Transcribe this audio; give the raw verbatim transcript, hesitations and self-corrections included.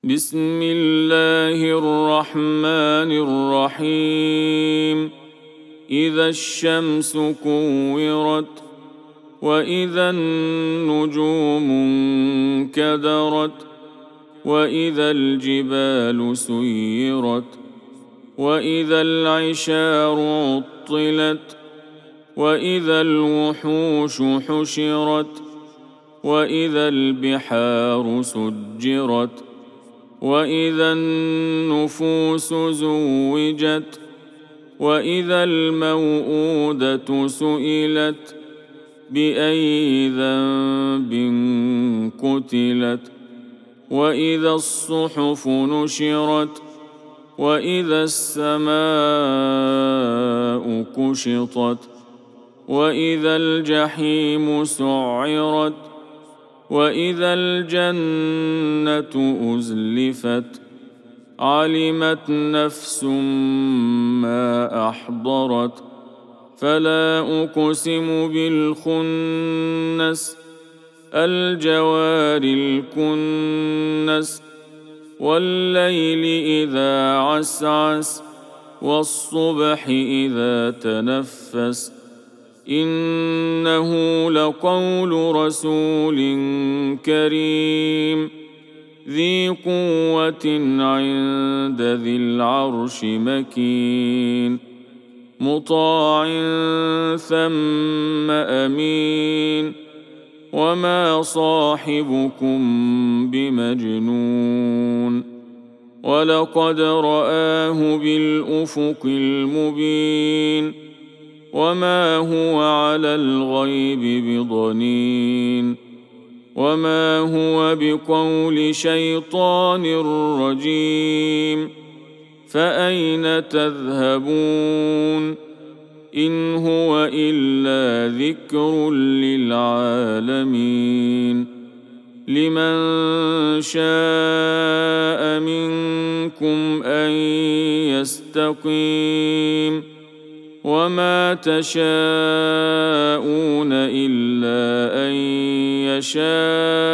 بسم الله الرحمن الرحيم إذا الشمس كورت وإذا النجوم انكدرت وإذا الجبال سيرت وإذا العشار عطلت وإذا الوحوش حشرت وإذا البحار سجرت وإذا النفوس زوجت وإذا الموءودة سئلت بأي ذنب قتلت وإذا الصحف نشرت وإذا السماء كشطت وإذا الجحيم سعرت وإذا الجنة أزلفت علمت نفس ما أحضرت فلا أقسم بالخنس الجوار الكنس والليل إذا عسعس والصبح إذا تنفس إنه لقول رسول كريم ذي قوة عند ذي العرش مكين مطاع ثم أمين وما صاحبكم بمجنون ولقد رآه بالأفق المبين وما هو على الغيب بضنين وما هو بقول شيطان رجيم فأين تذهبون إن هو إلا ذكر للعالمين لمن شاء منكم أن يستقيم وما تشاءون إلا أن يشاء